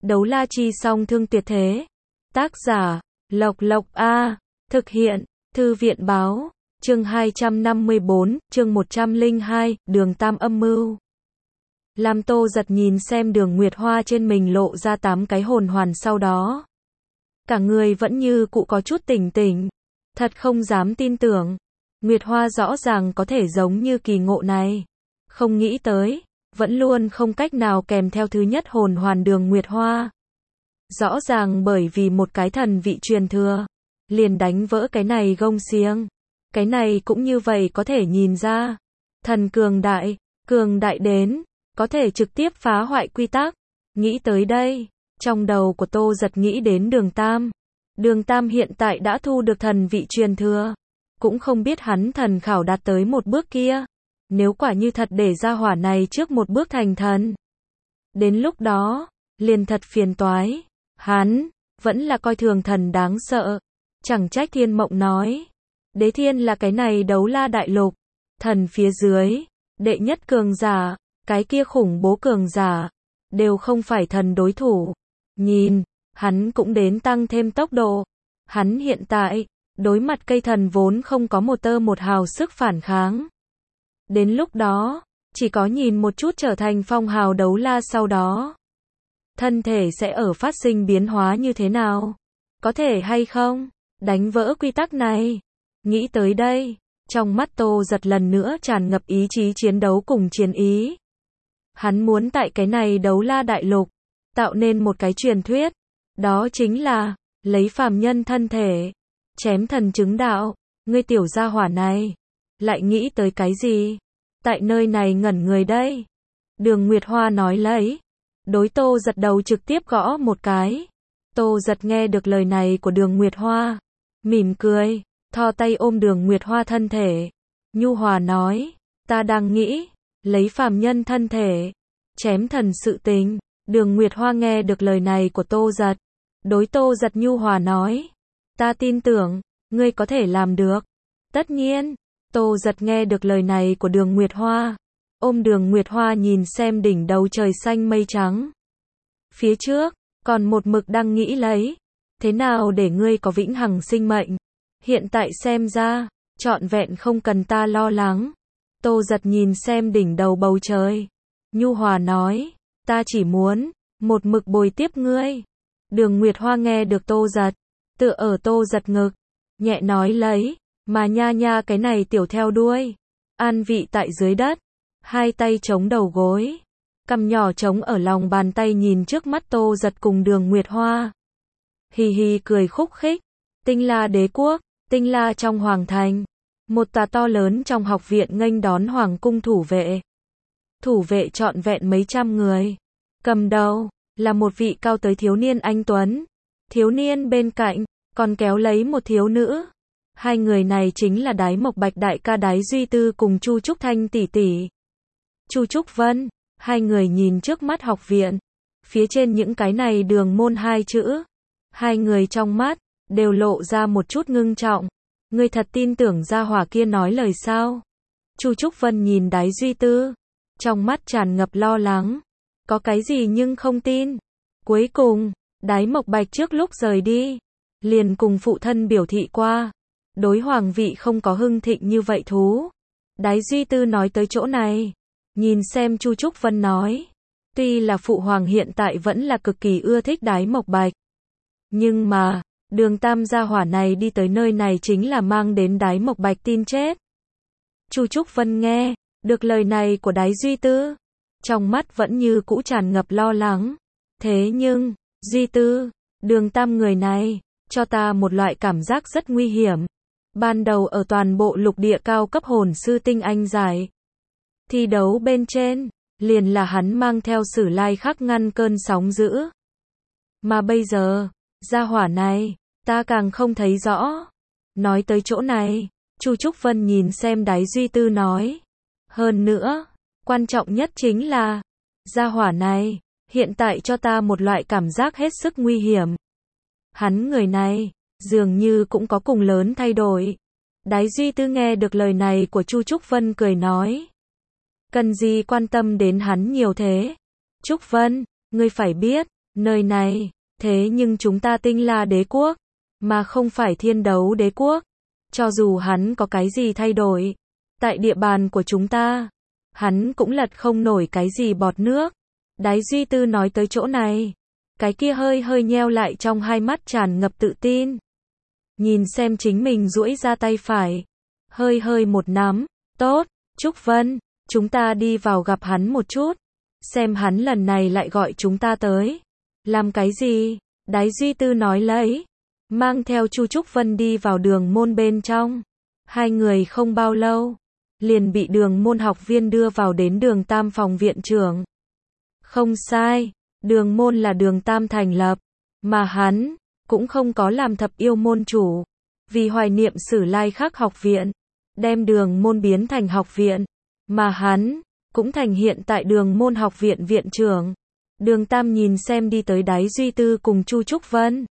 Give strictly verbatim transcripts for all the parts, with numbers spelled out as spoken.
Đấu la chi song thương tuyệt thế. Tác giả, Lộc Lộc A. Thực hiện, Thư viện báo. Chương hai trăm năm mươi bốn, chương một trăm lẻ hai, Đường Tam âm mưu. Lam Tô giật nhìn xem Đường Nguyệt Hoa trên mình lộ ra tám cái hồn hoàn sau đó. Cả người vẫn như cụ có chút tỉnh tỉnh. Thật không dám tin tưởng. Nguyệt Hoa rõ ràng có thể giống như kỳ ngộ này. Không nghĩ tới, vẫn luôn không cách nào kèm theo thứ nhất hồn hoàn Đường Nguyệt Hoa. Rõ ràng bởi vì một cái thần vị truyền thừa, liền đánh vỡ cái này gông xiềng. Cái này cũng như vậy có thể nhìn ra. Thần cường đại, cường đại đến, có thể trực tiếp phá hoại quy tắc. Nghĩ tới đây, trong đầu của Tô giật nghĩ đến Đường Tam. Đường Tam hiện tại đã thu được thần vị truyền thừa. Cũng không biết hắn thần khảo đạt tới một bước kia. Nếu quả như thật để ra hỏa này trước một bước thành thần. Đến lúc đó, liền thật phiền toái. Hắn, vẫn là coi thường thần đáng sợ. Chẳng trách Thiên Mộng nói. Đế Thiên là cái này đấu la đại lục. Thần phía dưới, đệ nhất cường giả, cái kia khủng bố cường giả, đều không phải thần đối thủ. Nhìn, hắn cũng đến tăng thêm tốc độ. Hắn hiện tại, đối mặt cây thần vốn không có một tơ một hào sức phản kháng. Đến lúc đó, chỉ có nhìn một chút trở thành phong hào đấu la sau đó. Thân thể sẽ ở phát sinh biến hóa như thế nào? Có thể hay không? Đánh vỡ quy tắc này. Nghĩ tới đây, trong mắt Tô giật lần nữa tràn ngập ý chí chiến đấu cùng chiến ý. Hắn muốn tại cái này đấu la đại lục, tạo nên một cái truyền thuyết. Đó chính là, lấy phàm nhân thân thể, chém thần chứng đạo. Ngươi tiểu gia hỏa này, lại nghĩ tới cái gì? Tại nơi này ngẩn người đây. Đường Nguyệt Hoa nói lấy. Đối Tô giật đầu trực tiếp gõ một cái. Tô giật nghe được lời này của Đường Nguyệt Hoa. Mỉm cười, thò tay ôm Đường Nguyệt Hoa thân thể. Nhu hòa nói, ta đang nghĩ, lấy phàm nhân thân thể, chém thần sự tình. Đường Nguyệt Hoa nghe được lời này của Tô giật. Đối Tô giật nhu hòa nói, ta tin tưởng, ngươi có thể làm được. Tất nhiên, Tô giật nghe được lời này của Đường Nguyệt Hoa. Ôm Đường Nguyệt Hoa nhìn xem đỉnh đầu trời xanh mây trắng. Phía trước, còn một mực đang nghĩ lấy. Thế nào để ngươi có vĩnh hằng sinh mệnh? Hiện tại xem ra, trọn vẹn không cần ta lo lắng. Tô giật nhìn xem đỉnh đầu bầu trời. Nhu hòa nói, ta chỉ muốn, một mực bồi tiếp ngươi. Đường Nguyệt Hoa nghe được Tô giật, tựa ở Tô giật ngực. Nhẹ nói lấy, mà nha nha cái này tiểu theo đuôi. An vị tại dưới đất. Hai tay chống đầu gối, cằm nhỏ chống ở lòng bàn tay nhìn trước mắt Tô giật cùng Đường Nguyệt Hoa. Hì hì cười khúc khích. Tinh La đế quốc, Tinh La trong hoàng thành. Một tòa to lớn trong học viện nghênh đón hoàng cung thủ vệ. Thủ vệ trọn vẹn mấy trăm người. Cầm đầu, là một vị cao tới thiếu niên anh tuấn. Thiếu niên bên cạnh, còn kéo lấy một thiếu nữ. Hai người này chính là Đái Mộc Bạch đại ca Đái Duy Tư cùng Chu Trúc Thanh tỷ tỷ. Chu Trúc Vân, hai người nhìn trước mắt học viện, phía trên những cái này đường môn hai chữ, hai người trong mắt, đều lộ ra một chút ngưng trọng. Ngươi thật tin tưởng gia hỏa kia nói lời sao? Chu Trúc Vân nhìn Đái Duy Tư, trong mắt tràn ngập lo lắng. Có cái gì nhưng không tin. Cuối cùng, Đái Mộc Bạch trước lúc rời đi, liền cùng phụ thân biểu thị qua, đối hoàng vị không có hưng thịnh như vậy thú. Đái Duy Tư nói tới chỗ này. Nhìn xem Chu Trúc Vân nói, tuy là phụ hoàng hiện tại vẫn là cực kỳ ưa thích Đái Mộc Bạch. Nhưng mà, Đường Tam gia hỏa này đi tới nơi này chính là mang đến Đái Mộc Bạch tin chết. Chu Trúc Vân nghe, được lời này của Đái Duy Tư, trong mắt vẫn như cũ tràn ngập lo lắng. Thế nhưng, Duy Tư, Đường Tam người này, cho ta một loại cảm giác rất nguy hiểm. Ban đầu ở toàn bộ lục địa cao cấp hồn sư tinh anh giải thi đấu bên trên, liền là hắn mang theo Sử Lai Khắc ngăn cơn sóng dữ. Mà bây giờ, gia hỏa này, ta càng không thấy rõ. Nói tới chỗ này, Chu Trúc Vân nhìn xem Đái Duy Tư nói. Hơn nữa, quan trọng nhất chính là, gia hỏa này, hiện tại cho ta một loại cảm giác hết sức nguy hiểm. Hắn người này, dường như cũng có cùng lớn thay đổi. Đái Duy Tư nghe được lời này của Chu Trúc Vân cười nói. Cần gì quan tâm đến hắn nhiều thế? Trúc Vân, ngươi phải biết, Nơi này, thế nhưng chúng ta Tinh La đế quốc, mà không phải Thiên Đấu đế quốc. Cho dù hắn có cái gì thay đổi, tại địa bàn của chúng ta, hắn cũng lật không nổi cái gì bọt nước. Đái Duy Tư nói tới chỗ này, cái kia hơi hơi nheo lại trong hai mắt tràn ngập tự tin. Nhìn xem chính mình duỗi ra tay phải, hơi hơi một nắm, tốt, Trúc Vân, chúng ta đi vào gặp hắn một chút, xem hắn lần này lại gọi chúng ta tới. Làm cái gì? Đái Duy Tư nói lấy, mang theo Chu Trúc Vân đi vào đường môn bên trong. Hai người không bao lâu, liền bị đường môn học viên đưa vào đến đường Tam phòng viện trưởng. Không sai, đường môn là đường Tam thành lập, mà hắn cũng không có làm thập yêu môn chủ. Vì hoài niệm Sử Lai Khắc học viện, đem đường môn biến thành học viện, mà hắn cũng thành hiện tại đường môn học viện viện trưởng. Đường Tam nhìn xem đi tới Đái Duy Tư cùng Chu Trúc Vân,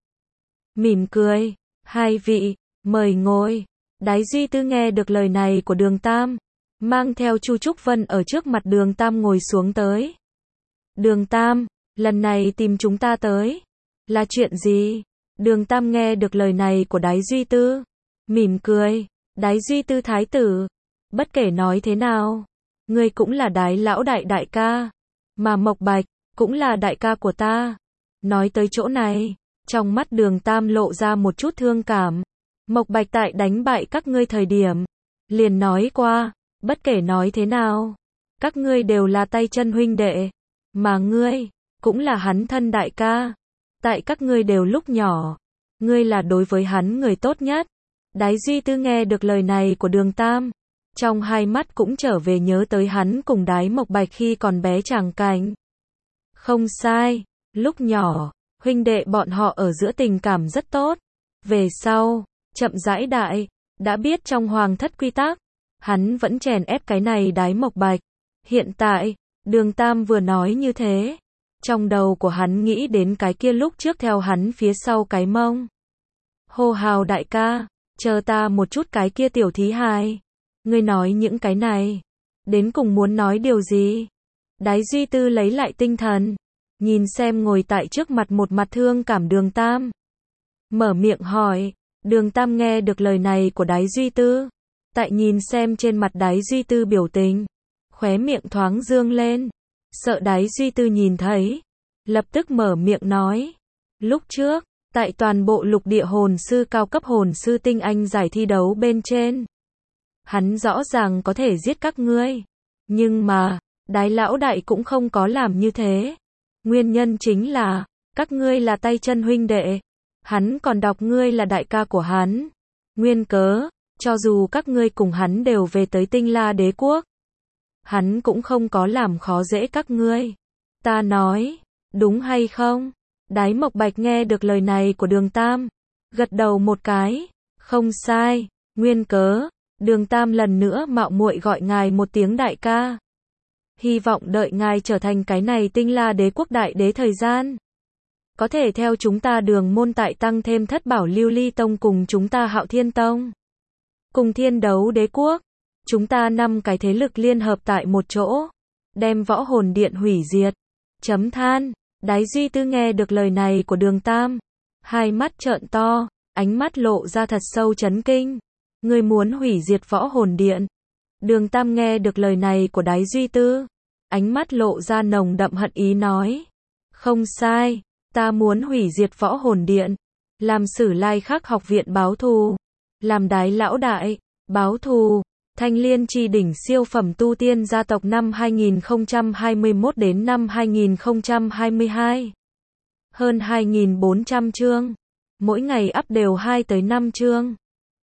mỉm cười, hai vị, mời ngồi. Đái Duy Tư nghe được lời này của đường Tam, mang theo Chu Trúc Vân ở trước mặt đường Tam ngồi xuống tới. Đường Tam, lần này tìm chúng ta tới, là chuyện gì? Đường Tam nghe được lời này của Đái Duy Tư, mỉm cười, Đái Duy Tư thái tử, bất kể nói thế nào, ngươi cũng là Đái lão đại đại ca, mà Mộc Bạch cũng là đại ca của ta. Nói tới chỗ này, trong mắt đường Tam lộ ra một chút thương cảm. Mộc Bạch tại đánh bại các ngươi thời điểm, liền nói qua, bất kể nói thế nào, các ngươi đều là tay chân huynh đệ, mà ngươi cũng là hắn thân đại ca. Tại các ngươi đều lúc nhỏ, ngươi là đối với hắn người tốt nhất. Đái Duy Tư nghe được lời này của đường Tam, trong hai mắt cũng trở về nhớ tới hắn cùng Đái Mộc Bạch khi còn bé tràng cảnh. Không sai, lúc nhỏ, huynh đệ bọn họ ở giữa tình cảm rất tốt. Về sau, chậm rãi đại, đã biết trong hoàng thất quy tắc, hắn vẫn chèn ép cái này Đái Mộc Bạch. Hiện tại, đường Tam vừa nói như thế, trong đầu của hắn nghĩ đến cái kia lúc trước theo hắn phía sau cái mông. Hô hào đại ca, chờ ta một chút cái kia tiểu thí hài. Ngươi nói những cái này, đến cùng muốn nói điều gì? Đái Duy Tư lấy lại tinh thần, nhìn xem ngồi tại trước mặt một mặt thương cảm đường Tam. Mở miệng hỏi, đường Tam nghe được lời này của Đái Duy Tư, tại nhìn xem trên mặt Đái Duy Tư biểu tình, khóe miệng thoáng dương lên, sợ Đái Duy Tư nhìn thấy, lập tức mở miệng nói, lúc trước, tại toàn bộ lục địa hồn sư cao cấp hồn sư tinh anh giải thi đấu bên trên, hắn rõ ràng có thể giết các ngươi, nhưng mà, Đái lão đại cũng không có làm như thế. Nguyên nhân chính là, các ngươi là tay chân huynh đệ, hắn còn đọc ngươi là đại ca của hắn. Nguyên cớ, cho dù các ngươi cùng hắn đều về tới Tinh La đế quốc, hắn cũng không có làm khó dễ các ngươi. Ta nói, đúng hay không? Đái Mộc Bạch nghe được lời này của đường Tam, gật đầu một cái, không sai, nguyên cớ, đường Tam lần nữa mạo muội gọi ngài một tiếng đại ca. Hy vọng đợi ngài trở thành cái này Tinh La đế quốc đại đế thời gian, có thể theo chúng ta đường môn tại tăng thêm thất bảo lưu ly tông cùng chúng ta Hạo Thiên tông, cùng Thiên Đấu đế quốc, chúng ta năm cái thế lực liên hợp tại một chỗ, đem võ hồn điện hủy diệt. Chấm than, Đái Duy Tư nghe được lời này của đường Tam, hai mắt trợn to, ánh mắt lộ ra thật sâu chấn kinh. Ngươi muốn hủy diệt võ hồn điện? Đường Tam nghe được lời này của Đái Duy Tư, ánh mắt lộ ra nồng đậm hận ý nói, không sai, ta muốn hủy diệt võ hồn điện, làm Sử Lai Khắc học viện báo thù, làm Đái lão đại báo thù. Thanh Liên Chi đỉnh siêu phẩm tu tiên gia tộc năm hai nghìn không trăm hai mươi mốt đến năm hai nghìn không trăm hai mươi hai. Hơn hai nghìn bốn trăm chương, mỗi ngày up đều hai tới năm chương.